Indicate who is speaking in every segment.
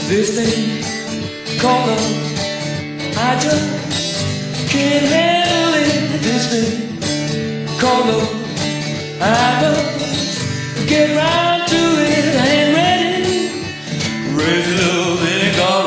Speaker 1: This thing called love, I just can't handle it. This thing called love, I just get round to it. I ain't ready. Crazy little thing called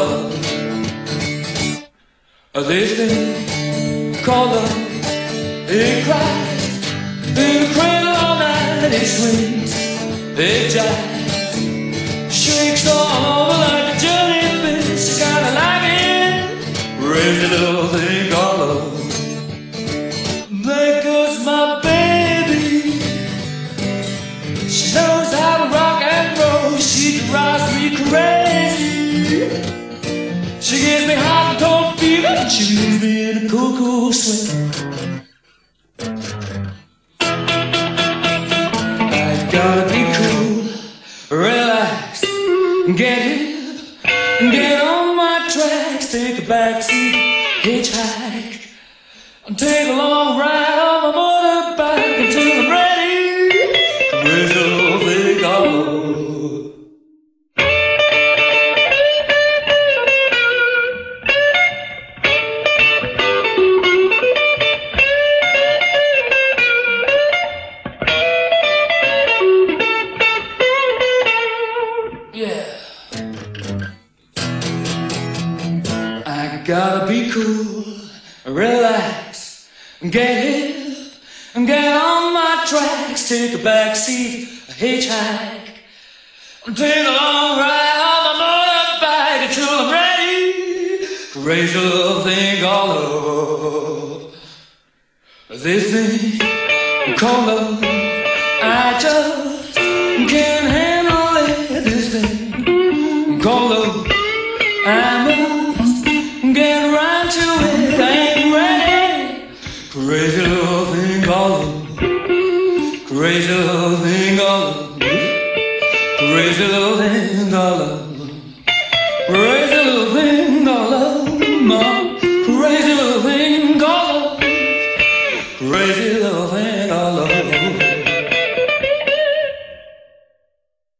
Speaker 1: love. This thing called love, it cries, it cradle all night, it swings, it jives, shakes all over like a jellyfish. Kinda like it, crazy little thing called love. There goes my baby, she knows how to rock and roll. She drives me crazy, she gives me hot and cold fever, and she leaves me in a cool, cool sweat. I gotta be cool, relax, get hip, get on my tracks, take a backseat, hitchhike, take a long ride on my motorbike until I'm ready. Crazy little thing called love. Yeah. I gotta be cool, relax, get hip, get on my tracks, take a backseat, a hitchhike, take a long ride on my motorbike until I'm ready. Crazy little thing called love. This thing called love, I just can't handle it. This thing called love, I must get around to it. I ain't ready. Crazy little thing called love. Crazy little thing called love. Crazy little thing called love. Crazy